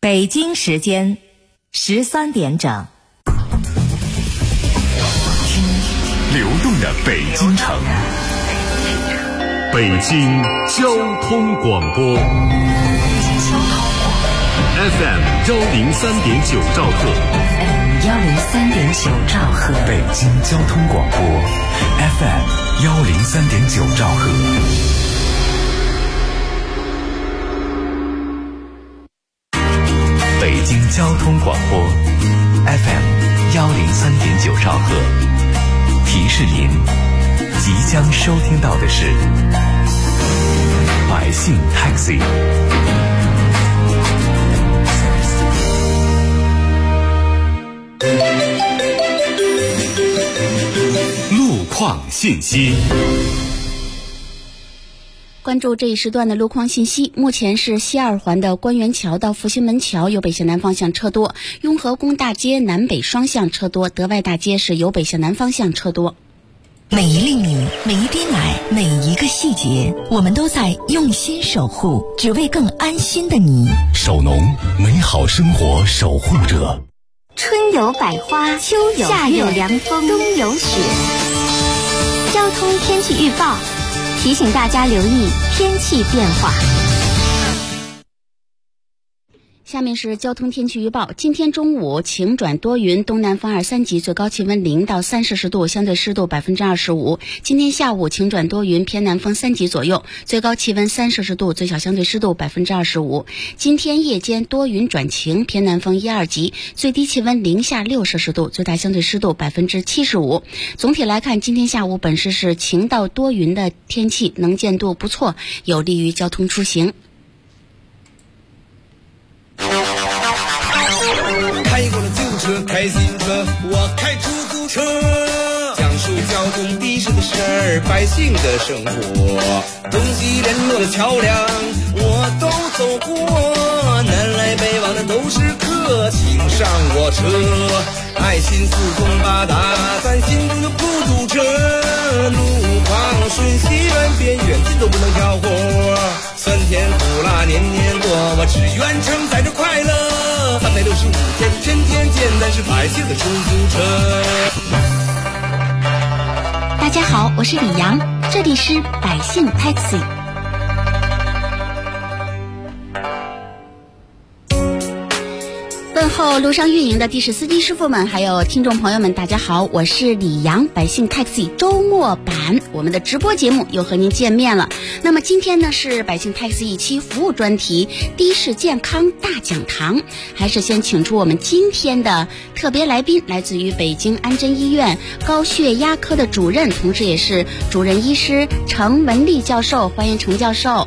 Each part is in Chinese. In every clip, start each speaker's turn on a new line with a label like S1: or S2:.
S1: 北京时间13点整。
S2: 听流动的北京城，北京交通广播 FM 103.9兆赫
S1: 103.9兆赫，
S2: 北京交通广播 FM 103.9兆赫。北京交通广播 FM 103.9兆赫，提示您即将收听到的是百姓 Taxi。 路况信息。
S3: 关注这一时段的路况信息。目前是西二环的官园桥到复兴门桥由北向南方向车多，雍和宫大街南北双向车多，德外大街是由北向南方向车多。
S1: 每一粒米，每一滴奶，每一个细节，我们都在用心守护，只为更安心的你。
S2: 首农，美好生活守护者。
S4: 春有百花，秋有夏有凉风，冬有雪。交通天气预报提醒大家留意天气变化。
S3: 下面是交通天气预报。今天中午晴转多云，东南风2、3级，最高气温0到3摄氏度，相对湿度25%。今天下午晴转多云，偏南风3级左右，最高气温3摄氏度，最小相对湿度25%。今天夜间多云转晴，偏南风1、2级，最低气温0下6摄氏度，最大相对湿度75%。总体来看，今天下午本市是晴到多云的天气，能见度不错，有利于交通出行。
S5: 开过了旧车，开新车，我开出租车，讲述交通的士的事儿，百姓的生活，东西联络的桥梁我都走过，南来北往的都是客，请上我车，爱心四通八达，咱心中就不堵车，路况顺西远边远近都不能挑活，酸甜苦辣年年过，我只愿承载着快乐，365天天天见，咱是百姓的出租车。
S3: 大家好，我是李阳，这里是百姓 Taxi。问候路上运营的的士司机师傅们，还有听众朋友们，大家好，我是李阳，百姓 Taxi 周末版，我们的直播节目又和您见面了。那么今天呢是百姓 Taxi 一期服务专题的士健康大讲堂，还是先请出我们今天的特别来宾，来自于北京安贞医院高血压科的主任，同时也是主任医师程文丽教授，欢迎程教授。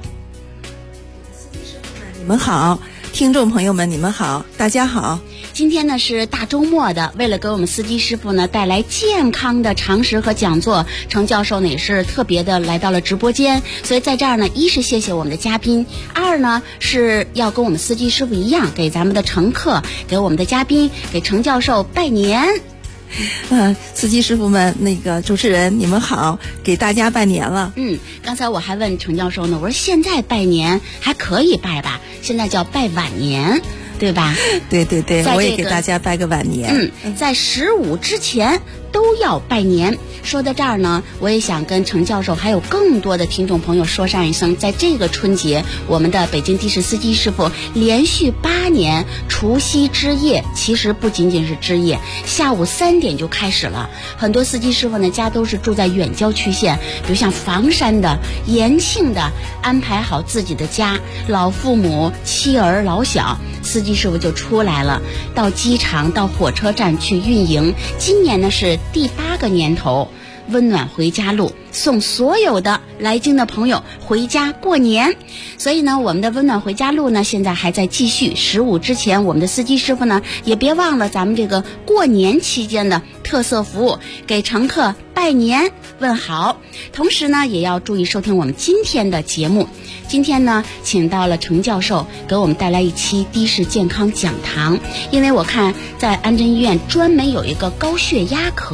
S6: 你们好，听众朋友们你们好，大家好。
S3: 今天呢是大周末的，为了给我们司机师傅呢带来健康的常识和讲座，程教授呢也是特别的来到了直播间，所以在这儿呢，一是谢谢我们的嘉宾，二呢是要跟我们司机师傅一样，给咱们的乘客，给我们的嘉宾，给程教授拜年。
S6: 司机师傅们，那个主持人你们好，给大家拜年了。
S3: 刚才我还问程教授呢，我说现在拜年还可以拜吧，现在叫拜晚年，对吧？
S6: 对对对，我也给大家拜个晚年。
S3: 在15之前都要拜年。说到这儿呢，我也想跟程教授还有更多的听众朋友说上一声，在这个春节，我们的北京的士司机师傅连续8年除夕之夜，其实不仅仅是之夜，下午3点就开始了。很多司机师傅呢家都是住在远郊区县，比如像房山的、延庆的，安排好自己的家，老父母、妻儿老小，司机师傅就出来了，到机场、到火车站去运营。今年呢是第8个年头，温暖回家路，送所有的来京的朋友回家过年。所以呢，我们的温暖回家路呢现在还在继续。15之前，我们的司机师傅呢也别忘了咱们这个过年期间的特色服务，给乘客拜年问好。同时呢，也要注意收听我们今天的节目。今天呢，请到了程教授给我们带来一期的士健康讲堂，因为我看在安贞医院专门有一个高血压科。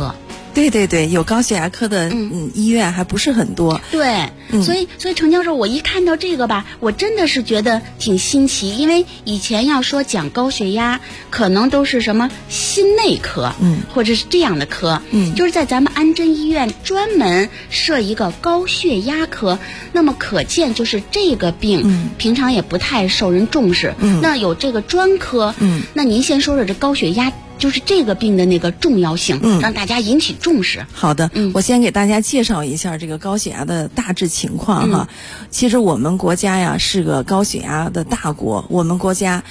S6: 对对对，有高血压科的医院还不是很多。
S3: 对，所以程教授，我一看到这个吧，我真的是觉得挺新奇，因为以前要说讲高血压，可能都是什么心内科，或者是这样的科，就是在咱们安贞医院专门设一个高血压科，那么可见就是这个病，平常也不太受人重视，那有这个专科，那您先说说这高血压。就是这个病的那个重要性，让大家引起重视。
S6: 好的，我先给大家介绍一下这个高血压的大致情况哈。其实我们国家呀是个高血压的大国，我们国家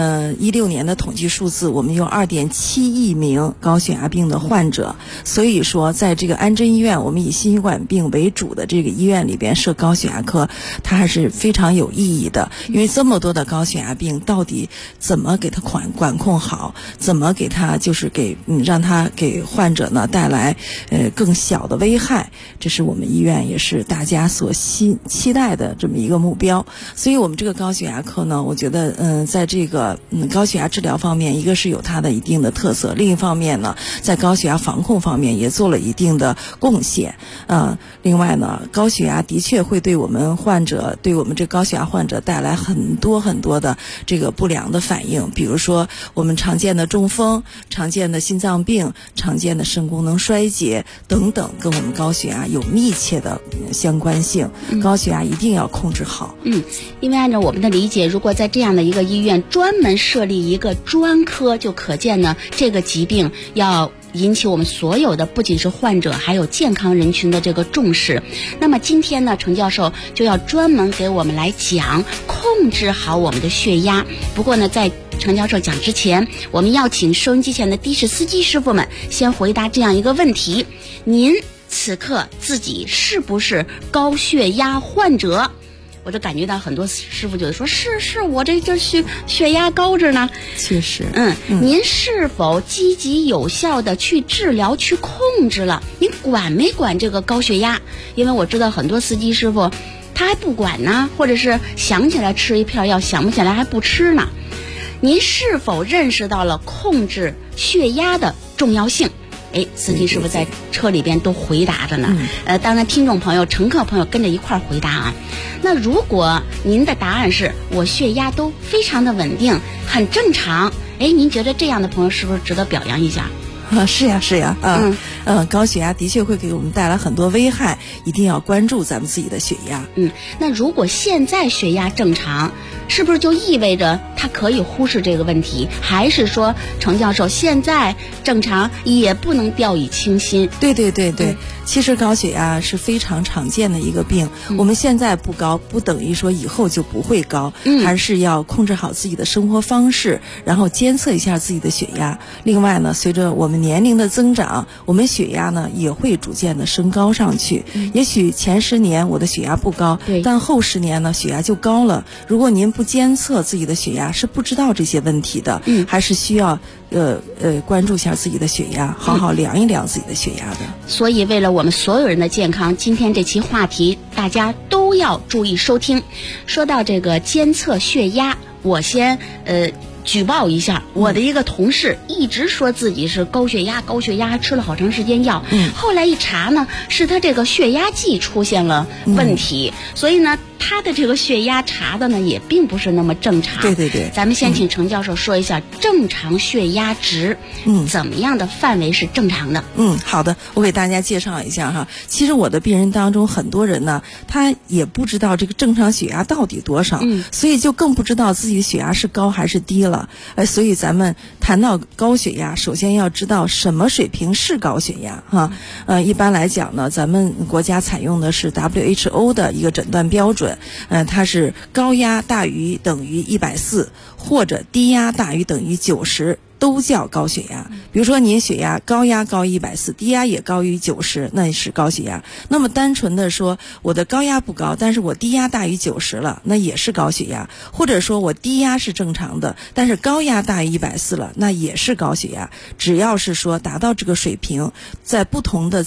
S6: 16年的统计数字，我们有2.7亿名高血压病的患者。所以说，在这个安贞医院，我们以心血管病为主的这个医院里边设高血压科，它还是非常有意义的。因为这么多的高血压病，到底怎么给它管控好，怎么给它就是让它给患者呢带来更小的危害，这是我们医院也是大家所期待的这么一个目标。所以我们这个高血压科呢，我觉得在这个高血压治疗方面，一个是有它的一定的特色，另一方面呢，在高血压防控方面也做了一定的贡献。另外呢，高血压的确会对我们这高血压患者带来很多很多的这个不良的反应，比如说我们常见的中风、常见的心脏病、常见的肾功能衰竭等等，跟我们高血压有密切的相关性。高血压一定要控制好。
S3: 因为按照我们的理解，如果在这样的一个医院专门设立一个专科，就可见呢这个疾病要引起我们所有的不仅是患者，还有健康人群的这个重视。那么今天呢，程教授就要专门给我们来讲控制好我们的血压。不过呢，在程教授讲之前，我们要请收音机前的的士司机师傅们先回答这样一个问题：您此刻自己是不是高血压患者？我就感觉到很多师傅就说是我这血压高着呢。
S6: 确实，
S3: 您是否积极有效的去治疗去控制了？您管没管这个高血压？因为我知道很多司机师傅他还不管呢，或者是想起来吃一片药，想不起来还不吃呢。您是否认识到了控制血压的重要性？司机师傅在车里边都回答着呢。当然听众朋友、乘客朋友跟着一块儿回答啊。那如果您的答案是我血压都非常的稳定，很正常，您觉得这样的朋友是不是值得表扬一下？
S6: 是呀，高血压的确会给我们带来很多危害，一定要关注咱们自己的血压。
S3: 那如果现在血压正常，是不是就意味着他可以忽视这个问题？还是说程教授现在正常也不能掉以轻心？
S6: 对，其实高血压是非常常见的一个病，我们现在不高不等于说以后就不会高，还是要控制好自己的生活方式，然后监测一下自己的血压。另外呢，随着我们年龄的增长，我们血压呢也会逐渐的升高上去。也许前10年我的血压不高，但后10年呢血压就高了。如果您不监测自己的血压，是不知道这些问题的，还是需要关注一下自己的血压，好好量一量自己的血压的。
S3: 所以为了我们所有人的健康，今天这期话题大家都要注意收听。说到这个监测血压，我先举报一下，我的一个同事一直说自己是高血压，还吃了好长时间药，后来一查呢，是他这个血压计出现了问题，所以呢他的这个血压查的呢也并不是那么正常。
S6: 对，
S3: 咱们先请程教授说一下正常血压值，怎么样的范围是正常的？
S6: 好的，我给大家介绍一下哈。其实我的病人当中很多人呢，他也不知道这个正常血压到底多少，所以就更不知道自己的血压是高还是低了。所以咱们谈到高血压，首先要知道什么水平是高血压哈。一般来讲呢，咱们国家采用的是 WHO 的一个诊断标准，它是高压大于等于140，或者低压大于等于90。都叫高血压。比如说您血压高压高于140，低压也高于90，那是高血压。那么单纯的说我的高压不高，但是我低压大于90了，那也是高血压。或者说我低压是正常的，但是高压大于140了，那也是高血压。只要是说达到这个水平，在不同的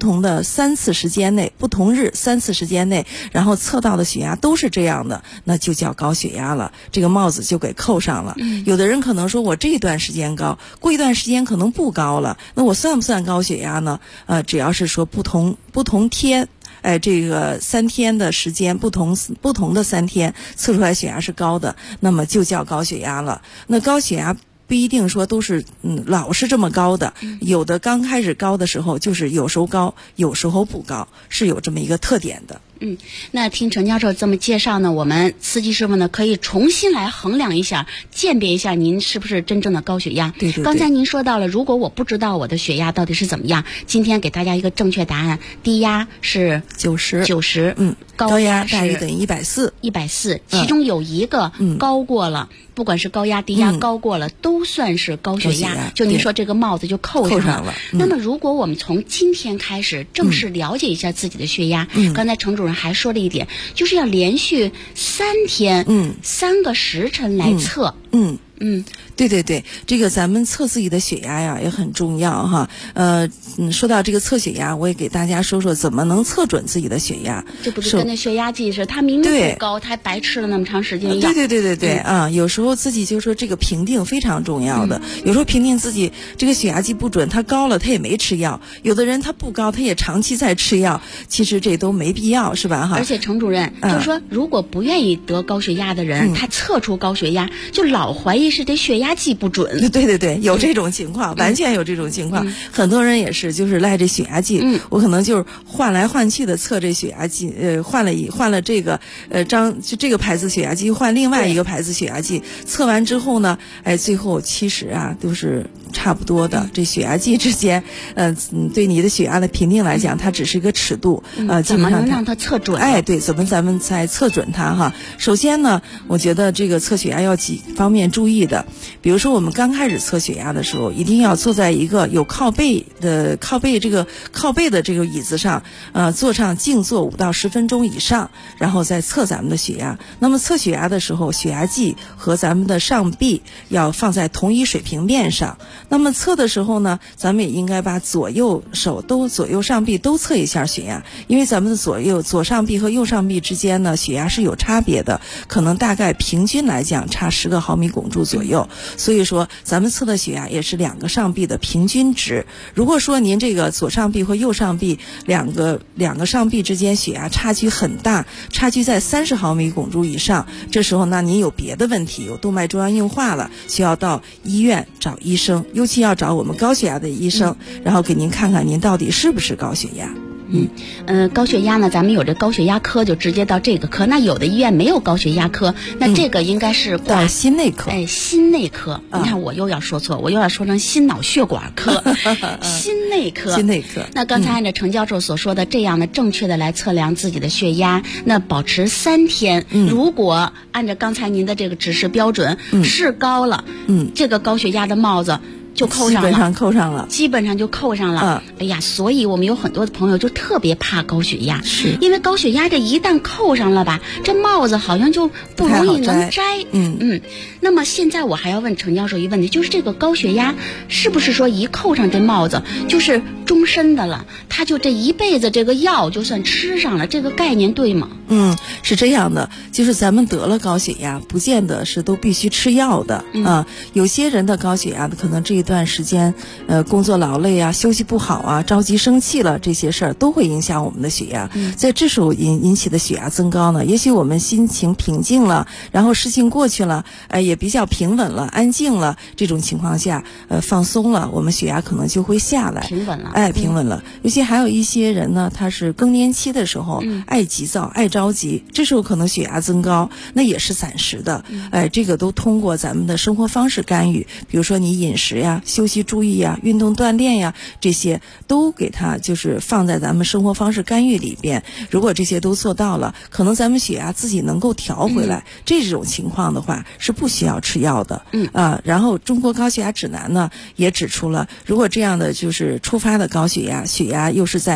S6: 3次时间内，不同日3次时间内，然后测到的血压都是这样的，那就叫高血压了，这个帽子就给扣上了。有的人可能说我这段时间间高，过一段时间可能不高了，那我算不算高血压呢？只要是说不同天。这个3天的时间，不同的3天测出来血压是高的，那么就叫高血压了。那高血压不一定说都是老是这么高的，有的刚开始高的时候就是有时候高，有时候不高，是有这么一个特点的。
S3: 那听陈教授这么介绍呢，我们司机师傅呢可以重新来衡量一下，鉴别一下您是不是真正的高血压。
S6: 对。
S3: 刚才您说到了，如果我不知道我的血压到底是怎么样，今天给大家一个正确答案，低压是90，高压
S6: 大于等于140，
S3: 其中有一个高过了，不管是高压低压高过了，都算是高血压。就您说这个帽子就扣上了。那么如果我们从今天开始正式了解一下自己的血压，刚才程主任还说了一点，就是要连续3天，3个时辰来测。
S6: 对，这个咱们测自己的血压呀也很重要哈。说到这个测血压，我也给大家说说怎么能测准自己的血压。
S3: 这不是跟那血压计似的，它明明不高，它还白吃了那么长时间药。
S6: 对，有时候自己就说这个评定非常重要的。有时候评定自己这个血压计不准，他高了他也没吃药，有的人他不高他也长期在吃药，其实这都没必要，是吧哈？
S3: 而且程主任就是说，如果不愿意得高血压的人，他测出高血压就老怀疑是这血压计不准。
S6: 对，有这种情况，完全有这种情况。很多人也是，就是赖这血压计，我可能就是换来换去的测这血压计，换了这个就这个牌子血压计，换另外一个牌子血压计，测完之后呢，最后其实都是差不多的。这血压计之间，对你的血压的评定来讲，它只是一个尺度，
S3: 怎么能让它测准？
S6: 对，怎么咱们才测准它哈？首先呢，我觉得这个测血压要几方面注意的，比如说我们刚开始测血压的时候，一定要坐在一个有靠背的这个椅子上，坐上静坐5到10分钟以上，然后再测咱们的血压。那么测血压的时候，血压计和咱们的上臂要放在同一水平面上。那么测的时候呢，咱们也应该把左右上臂都测一下血压，因为咱们的左上臂和右上臂之间呢，血压是有差别的，可能大概平均来讲差10个毫米汞柱左右。所以说咱们测的血压也是2个上臂的平均值。如果说您这个左上臂和右上臂两个上臂之间血压差距很大，差距在30毫米汞柱以上，这时候呢您有别的问题，有动脉粥样硬化了，需要到医院找医生，尤其要找我们高血压的医生，然后给您看看您到底是不是高血压。
S3: 高血压呢，咱们有这高血压科，就直接到这个科。那有的医院没有高血压科，那这个应该是
S6: 到心内科。
S3: 心内科。你看我又要说错，我又要说成心脑血管科。心内科。那刚才按照程教授所说的这样的正确的来测量自己的血压，那保持3天。如果按照刚才您的这个指示标准，是高了，这个高血压的帽子就扣上了，基本上就扣上了。哎呀，所以我们有很多的朋友就特别怕高血压，因为高血压这一旦扣上了吧，这帽子好像就不容易能摘。那么现在我还要问程教授一个问题，就是这个高血压是不是说一扣上这帽子就是终身的了？他就这一辈子这个药就算吃上了，这个概念对吗？
S6: 是这样的，就是咱们得了高血压，不见得是都必须吃药的有些人的高血压的可能这一段时间工作劳累啊，休息不好啊，着急生气了，这些事儿都会影响我们的血压。在这时候引起的血压增高呢，也许我们心情平静了，然后事情过去了，也比较平稳了，安静了，这种情况下放松了，我们血压可能就会下来，平稳了。尤其还有一些人呢，他是更年期的时候爱急躁爱着急，这时候可能血压增高，那也是暂时的。这个都通过咱们的生活方式干预，比如说你饮食呀、休息注意呀、运动锻炼呀，这些都给它就是放在咱们生活方式干预里边。如果这些都做到了，可能咱们血压自己能够调回来。这种情况的话是不需要吃药的。然后中国高血压指南呢也指出了，如果这样的就是初发的高血压，血压又是在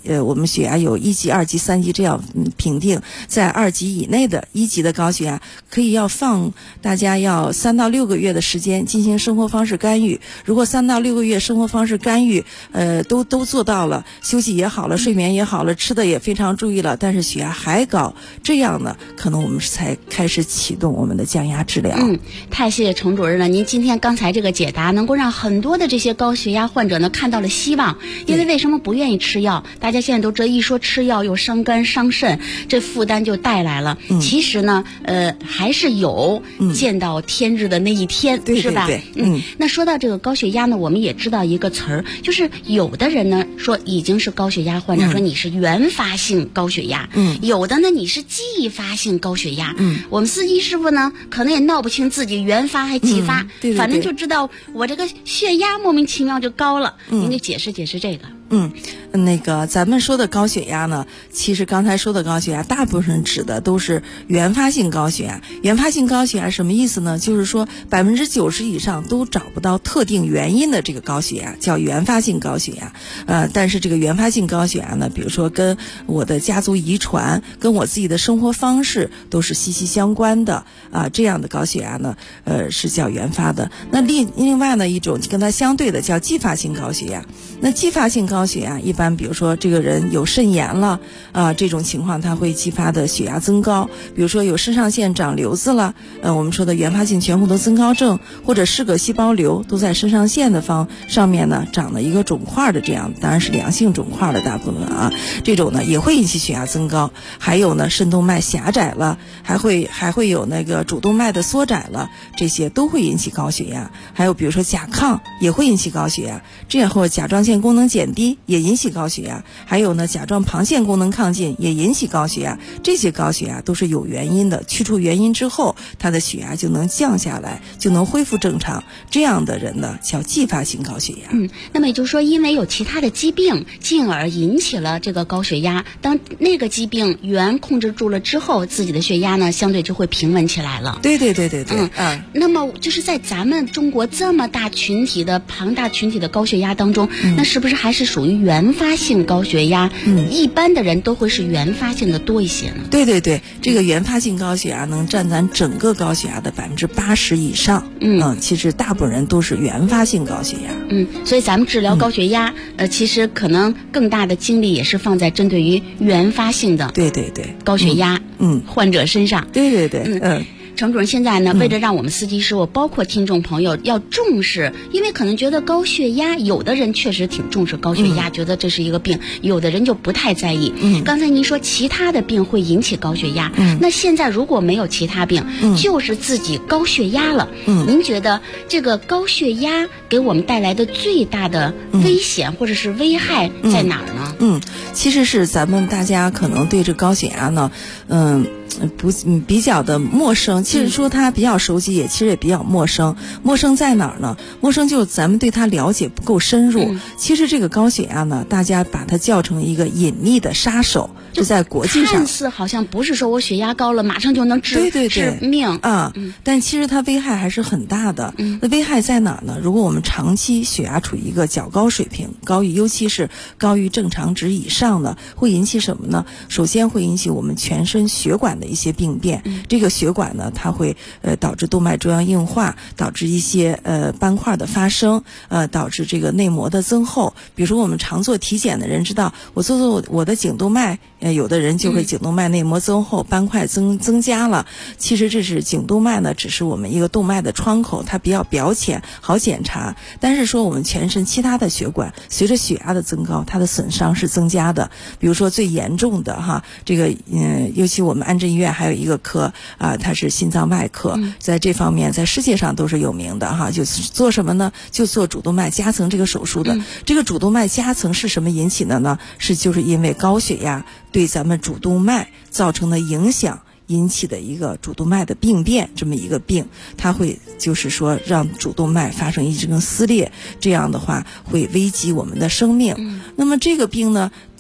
S6: 我们血压有1级、2级、3级这样评定，在2级以内的1级的高血压，可以要放大家要3到6个月的时间进行生活方式干预。如果3到6个月生活方式干预，都做到了，休息也好了，睡眠也好了，吃的也非常注意了，但是血压还高，这样呢，可能我们才开始启动我们的降压治疗。
S3: 太谢谢程主任了，您今天刚才这个解答能够让很多的这些高血压患者呢看到了希望。因为为什么不愿意吃药？大家现在都知道，一说吃药又伤肝伤肾，这负担就带来了。其实呢，还是有见到天日的那一天，是吧？那说到这个高血压呢，我们也知道一个词儿，就是有的人呢说已经是高血压患者，说你是原发性高血压，有的呢你是继发性高血压。我们司机师傅呢可能也闹不清自己原发还继发，反正就知道我这个血压莫名其妙就高了。您给解释解释这个。
S6: 那个咱们说的高血压呢，其实刚才说的高血压大部分指的都是原发性高血压。原发性高血压什么意思呢？就是说90%以上都找不到特定原因的这个高血压叫原发性高血压。但是这个原发性高血压呢，比如说跟我的家族遗传、跟我自己的生活方式都是息息相关的这样的高血压呢，是叫原发的。那另外呢一种跟它相对的叫继发性高血压。那继发性高血压一般比如说这个人有肾炎了这种情况它会激发的血压增高，比如说有肾上腺长瘤子了，我们说的原发性全活动增高症，或者是个细胞瘤都在肾上腺的上面呢长了一个肿块的，这样当然是良性肿块的大部分这种呢也会引起血压增高。还有呢肾动脉狭窄了，还会有那个主动脉的缩窄了，这些都会引起高血压。还有比如说甲亢也会引起高血压，这样或者甲状腺功能减低也引起高血压，还有呢甲状旁腺功能亢进也引起高血压。这些高血压都是有原因的，去除原因之后他的血压就能降下来，就能恢复正常，这样的人呢叫继发性高血压。
S3: 那么也就是说因为有其他的疾病进而引起了这个高血压，当那个疾病原控制住了之后，自己的血压呢相对就会平稳起来了。
S6: 对。
S3: 那么就是在咱们中国这么大群体的庞大群体的高血压当中，那是不是还是属于原发性高血压？一般的人都会是原发性的多一些呢？
S6: 对，这个原发性高血压能占咱整个高血压的80%以上。其实大部分人都是原发性高血压。
S3: 所以咱们治疗高血压，其实可能更大的精力也是放在针对于原发性的高血压患者身上。
S6: 对。
S3: 程主任，现在呢，为了让我们司机师傅包括听众朋友要重视，因为可能觉得高血压，有的人确实挺重视高血压，觉得这是一个病，有的人就不太在意。刚才您说其他的病会引起高血压，那现在如果没有其他病，就是自己高血压了，您觉得这个高血压给我们带来的最大的危险或者是危害在哪儿呢？
S6: 其实是咱们大家可能对这高血压呢，比较的陌生。其实说它比较熟悉，其实也比较陌生。陌生在哪儿呢？陌生就是咱们对它了解不够深入。其实这个高血压呢，大家把它叫成一个隐秘的杀手，就在国际上
S3: 看似好像不是说我血压高了马上就能治命
S6: 但其实它危害还是很大的。那危害在哪儿呢？如果我们长期血压处于一个较高水平，尤其是高于正常值以上的，会引起什么呢？首先会引起我们全身血管的一些病变。这个血管呢，它会导致动脉粥样硬化，导致一些斑块的发生，导致这个内膜的增厚。比如说我们常做体检的人知道，我做我的颈动脉，有的人就会颈动脉内膜增厚，斑块增加了。其实这是颈动脉呢，只是我们一个动脉的窗口，它比较表浅，好检查。但是说我们全身其他的血管随着血压的增高，它的损伤是增加的。比如说最严重的这个尤其我们安贞医院还有一个科它是心脏外科，在这方面在世界上都是有名的就是做什么呢？就做主动脉夹层这个手术的。这个主动脉夹层是什么引起的呢？就是因为高血压对咱们主动脉造成的影响引起的一个主动脉的病变，这么一个病，它会就是说让主动脉发生一根撕裂，这样的话会危及我们的生命。那么这个病呢，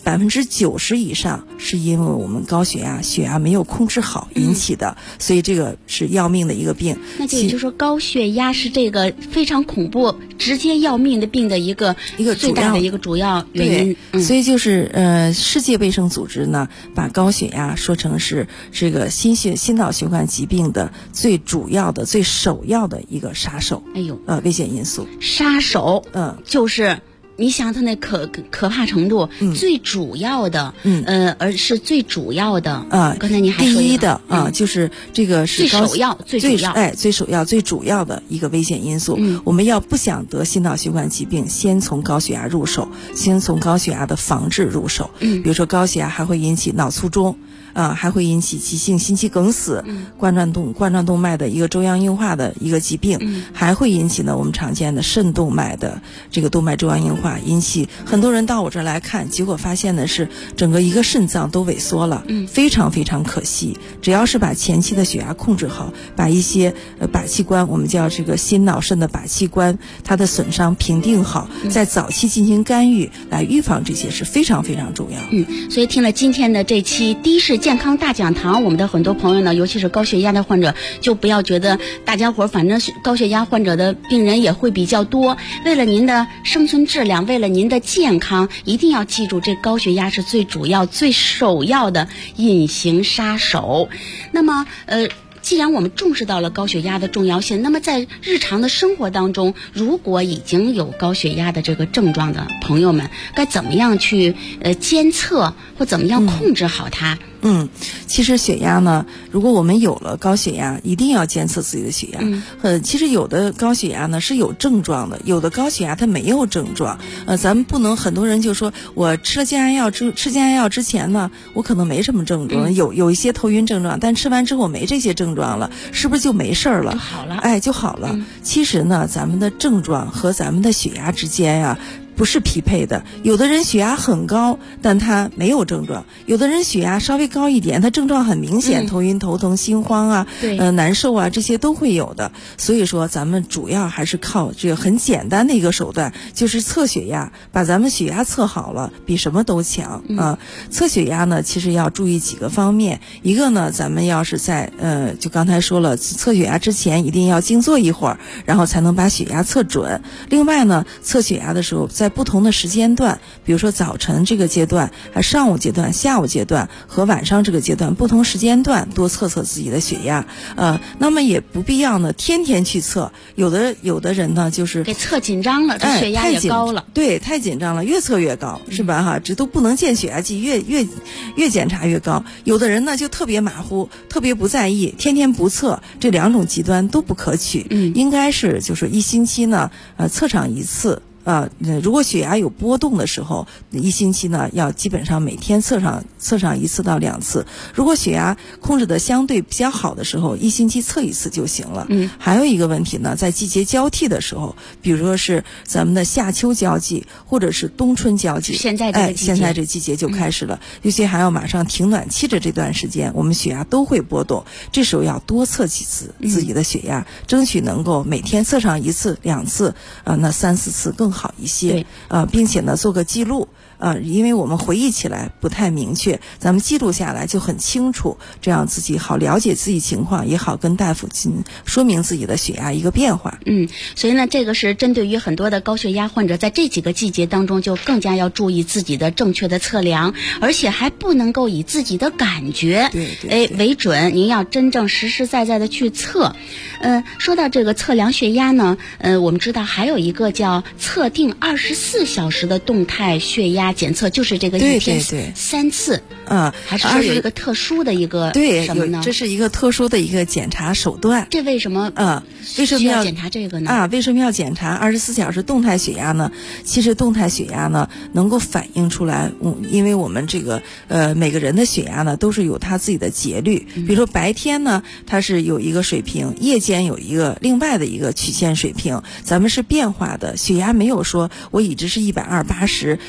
S6: 90%以上是因为我们高血压没有控制好引起的，所以这个是要命的一个病。
S3: 那就也就是说，高血压是这个非常恐怖、直接要命的病的一个最大的一个主要原因。
S6: 所以就是世界卫生组织呢，把高血压说成是这个心脑血管疾病的最主要的、最首要的一个杀手。
S3: 哎呦，
S6: 危险因素。
S3: 杀手，就是你想它那可怕程度，最主要的，而是最主要的刚才您还说
S6: 第一的就是这个是
S3: 最首要、最
S6: 主要的一个危险因素。我们要不想得心脑血管疾病，先从高血压入手，先从高血压的防治入手。比如说高血压还会引起脑卒中。还会引起急性心肌梗死，冠状动脉的一个粥样硬化的一个疾病，还会引起呢我们常见的肾动脉的这个动脉粥样硬化，引起很多人到我这儿来看，结果发现的是整个一个肾脏都萎缩了，非常非常可惜。只要是把前期的血压控制好，把一些靶器官，我们叫这个心脑肾的靶器官，它的损伤评定好，在早期进行干预，来预防这些是非常非常重要。
S3: 所以听了今天的这期的士健康大讲堂，我们的很多朋友呢，尤其是高血压的患者，就不要觉得大家伙反正高血压患者的病人也会比较多。为了您的生存质量，为了您的健康，一定要记住，这高血压是最主要、最首要的隐形杀手。那么，既然我们重视到了高血压的重要性，那么在日常的生活当中，如果已经有高血压的这个症状的朋友们，该怎么样去监测或怎么样控制好它？
S6: 其实血压呢，如果我们有了高血压，一定要监测自己的血压。其实有的高血压呢是有症状的，有的高血压它没有症状。咱们不能很多人就说我吃了降压药之前呢，我可能没什么症状，有一些头晕症状，但吃完之后没这些症状了，是不是就没事了？
S3: 就好了，
S6: 就好了。其实呢，咱们的症状和咱们的血压之间呀，不是匹配的。有的人血压很高，但他没有症状；有的人血压稍微高一点，他症状很明显，头晕头疼、心慌难受这些都会有的。所以说咱们主要还是靠这个很简单的一个手段，就是测血压，把咱们血压测好了，比什么都强测血压呢，其实要注意几个方面。一个呢，咱们要是在就刚才说了，测血压之前一定要静坐一会儿，然后才能把血压测准。另外呢，测血压的时候，在不同的时间段，比如说早晨这个阶段、上午阶段、下午阶段和晚上这个阶段，不同时间段多测测自己的血压。那么也不必要呢天天去测，有的人呢就是
S3: 给测紧张了，这血压也高了，
S6: 对，太紧张了，越测越高，是吧？这都不能见血压计，越检查越高。有的人呢就特别马虎，特别不在意，天天不测，这两种极端都不可取。应该是就是1星期呢测上一次。如果血压有波动的时候，1星期呢要基本上每天测上1次到2次。如果血压控制的相对比较好的时候，1星期测1次就行了。还有一个问题呢，在季节交替的时候，比如说是咱们的夏秋交际或者是冬春交际，
S3: 现在这
S6: 季节就开始了，尤其还要马上停暖气的这段时间，我们血压都会波动，这时候要多测几次自己的血压，争取能够每天测上1次、2次，那3、4次更好一些。并且呢做个记录。因为我们回忆起来不太明确，咱们记录下来就很清楚，这样自己好了解自己情况，也好跟大夫说明自己的血压一个变化。
S3: 所以呢，这个是针对于很多的高血压患者，在这几个季节当中，就更加要注意自己的正确的测量，而且还不能够以自己的感觉为准，您要真正实实在在的去测。说到这个测量血压呢，我们知道还有一个叫测定24小时的动态血压检测，就是这个一天3次。还是说有一个特殊的一个什么呢？
S6: 这是一个特殊的一个检查手段。
S3: 这为什么需要检查这个呢？
S6: 为什么要检查24小时动态血压呢？其实动态血压呢能够反映出来，因为我们这个每个人的血压呢都是有他自己的节律。比如说白天呢它是有一个水平，夜间有一个另外的一个曲线水平，咱们是变化的。血压没有说我一直是120/80，早上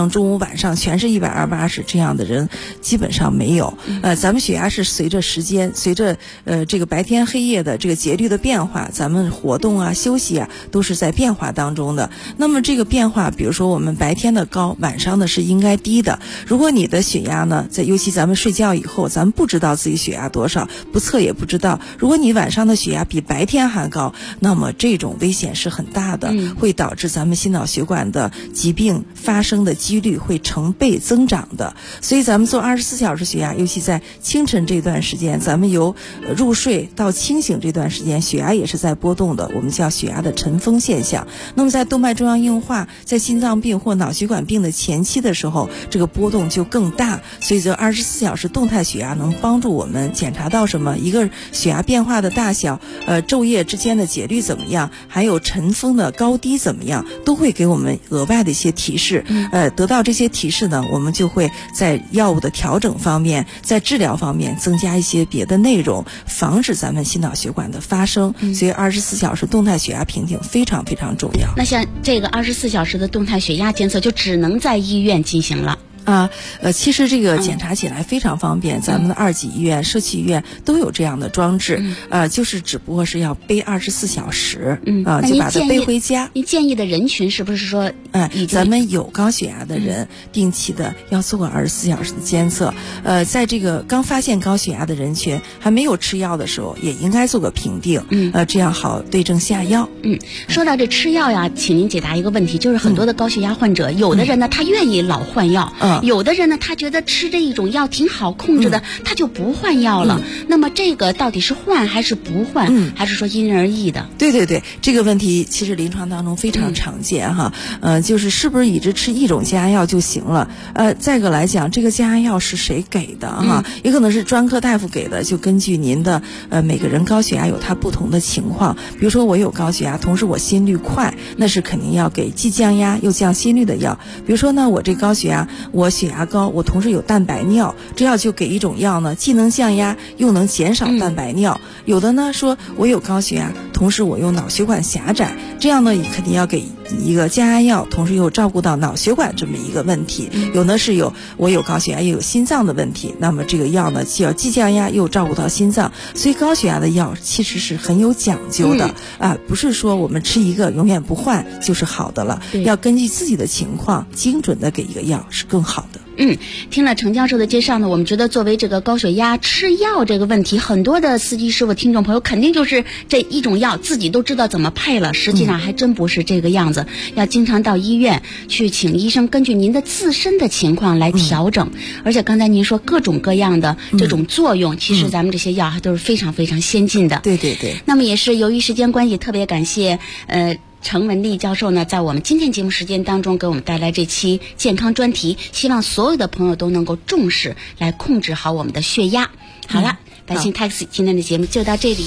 S6: 上、中午、晚上全是120/80这样的人基本上没有。咱们血压是随着时间，随着这个白天黑夜的这个节律的变化，咱们活动啊、休息啊都是在变化当中的。那么这个变化，比如说我们白天的高，晚上的是应该低的。如果你的血压呢，尤其咱们睡觉以后，咱们不知道自己血压多少，不测也不知道。如果你晚上的血压比白天还高，那么这种危险是很大的，会导致咱们心脑血管的疾病发生的几率会成倍增长的。所以咱们做24小时血压，尤其在清晨这段时间，咱们由入睡到清醒这段时间，血压也是在波动的，我们叫血压的尘封现象。那么在动脉粥样硬化、在心脏病或脑血管病的前期的时候，这个波动就更大。所以这24小时动态血压能帮助我们检查到什么？一个血压变化的大小，昼夜之间的节律怎么样，还有尘封的高低怎么样，都会给我们额外的一些提示。得到这些提示呢，我们就会在药物的调整方面，在治疗方面增加一些别的内容，防止咱们心脑血管的发生。所以24小时动态血压评定非常非常重要。
S3: 那像这个24小时的动态血压监测，就只能在医院进行了。
S6: 其实这个检查起来非常方便，咱们的2级医院、社区医院都有这样的装置，就是只不过是要背24小时，就把它背回家。
S3: 您建议的人群是不是说，
S6: 咱们有高血压的人，定期的要做个24小时的监测。在这个刚发现高血压的人群，还没有吃药的时候，也应该做个评定，这样好对症下药。
S3: 说到这吃药呀，请您解答一个问题，就是很多的高血压患者，有的人呢他愿意老换药，有的人呢他觉得吃这一种药挺好控制的，他就不换药了。那么这个到底是换还是不换，还是说因人而异的？
S6: 对，这个问题其实临床当中非常常见哈。就是是不是一直吃一种降压药就行了？再一个来讲，这个降压药是谁给的哈？也可能是专科大夫给的，就根据您的每个人高血压有他不同的情况。比如说我有高血压，同时我心率快，那是肯定要给既降压又降心率的药。比如说呢，我这高血压，我血压高，我同时有蛋白尿，这药就给一种药呢，既能降压又能减少蛋白尿。有的呢说我有高血压，同时我又脑血管狭窄，这样呢你肯定要给一个降压药，同时又照顾到脑血管这么一个问题。有呢是我有高血压又有心脏的问题，那么这个药呢既降压又照顾到心脏。所以高血压的药其实是很有讲究的，不是说我们吃一个永远不换就是好的了，要根据自己的情况精准的给一个药是更好的。
S3: 听了程教授的介绍呢，我们觉得作为这个高血压吃药这个问题，很多的司机师傅、听众朋友肯定就是这一种药自己都知道怎么配了，实际上还真不是这个样子。要经常到医院去请医生根据您的自身的情况来调整。而且刚才您说各种各样的这种作用，其实咱们这些药还都是非常非常先进的。
S6: 对。
S3: 那么也是由于时间关系，特别感谢程文丽教授呢，在我们今天节目时间当中给我们带来这期健康专题，希望所有的朋友都能够重视，来控制好我们的血压。好了，百姓 taxi 今天的节目就到这里。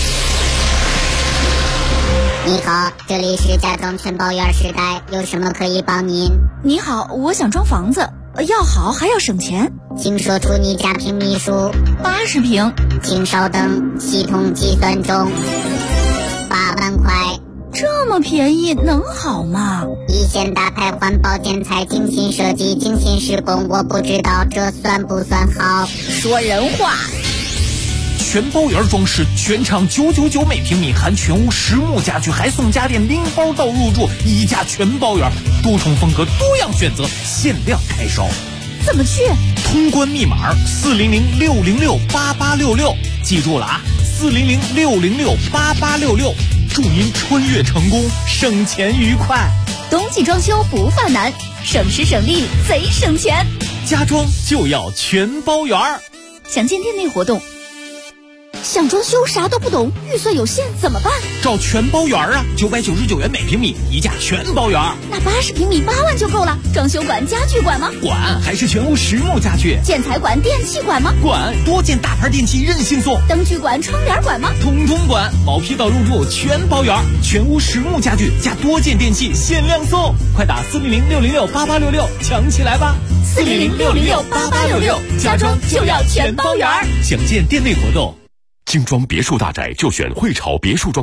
S7: 你好，这里是家装全包圆时代，有什么可以帮您？
S8: 你好，我想装房子，要好还要省钱，
S7: 请说出你家平米数。
S8: 80平。
S7: 请稍等，系统计算中。8万块。
S8: 这么便宜能好吗？
S7: 一线大牌环保建材，精心设计，精心施工，我不知道这算不算好。
S8: 说人话。
S2: 全包圆装饰，全场999每平米，含全屋实木家具，还送家电拎包到入住，一家全包圆，多重风格，多样选择，限量开烧。
S8: 怎么去？
S2: 通关密码400-606-8866，记住了啊，400-606-8866，祝您穿越成功，省钱愉快。
S8: 冬季装修不犯难，省时省力贼省钱。
S2: 家装就要全包圆。
S8: 想见店内活动，想装修啥都不懂，预算有限怎么办？
S2: 找全包圆啊，999元每平米，一价全包圆。
S8: 那80平米8万就够了。装修管、家具管吗？
S2: 管，还是全屋实木家具。
S8: 建材管、电器管吗？
S2: 管，多件大牌电器任性送。
S8: 灯具管、窗帘管吗？
S2: 统统管，毛坯到入住全包圆，全屋实木家具加多件电器限量送，快打400-606-8866抢起来吧
S8: ！400-606-8866，家装就要全包圆。
S2: 想见店内活动。精装别墅大宅就选汇潮别墅装。